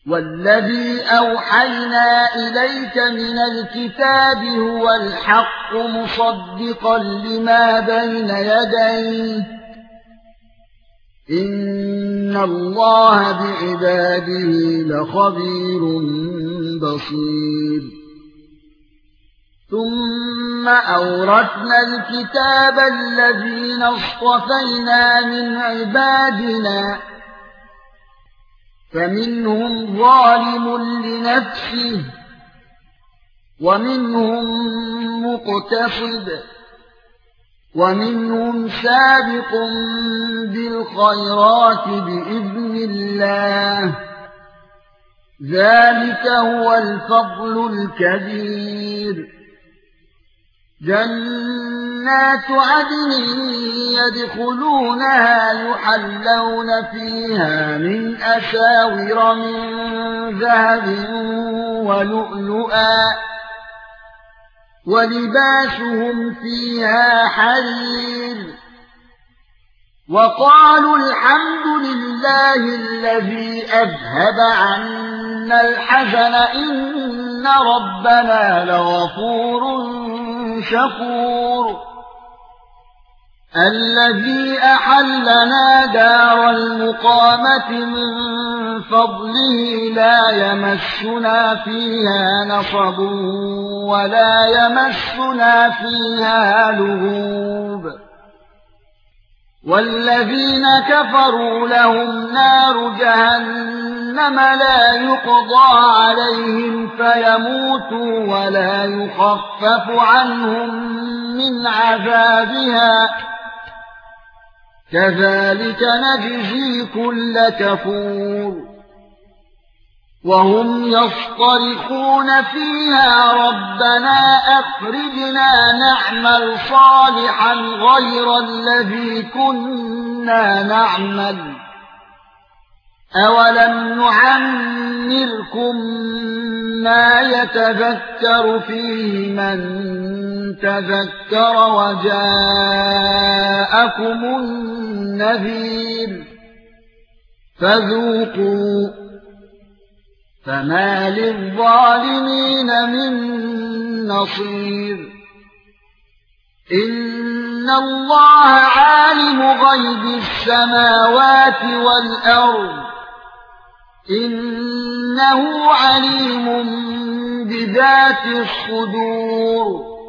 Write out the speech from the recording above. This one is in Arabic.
والذي أوحينا إليك من الكتاب هو الحق مصدقا لما بين يديه إن الله بعباده لخبير بصير ثم أورثنا الكتاب الذين اصطفينا من عبادنا فمنهم ظالم لنفسه ومنهم مقتصد ومنهم سابق بالخيرات بإذن الله ذلك هو الفضل الكبير جنات عدن يدخلونها يحلون فيها من أساور من ذهب ولؤلؤا ولباسهم فيها حرير وقالوا الحمد لله الذي أذهب عنا الحزن إن ربنا لغفور شكور الذي أحلنا دار المقامة من فضله لا يمسنا فيها نصب ولا يمسنا فيها لغوب والذين كفروا لهم نار جهنم لا يقضى عليهم فيموتوا ولا يخفف عنهم من عذابها كذلك نجزي كل كفور وهم يصطرخون فيها ربنا أخرجنا نعمل صالحا غير الذي كنا نعمل أولم نعمركم ما يتذكر فيه من تذكر وجاءكم النذير فذوقوا فما للظالمين من نصير إن الله عالم غيب السماوات والأرض إنه عليم بذات الصدور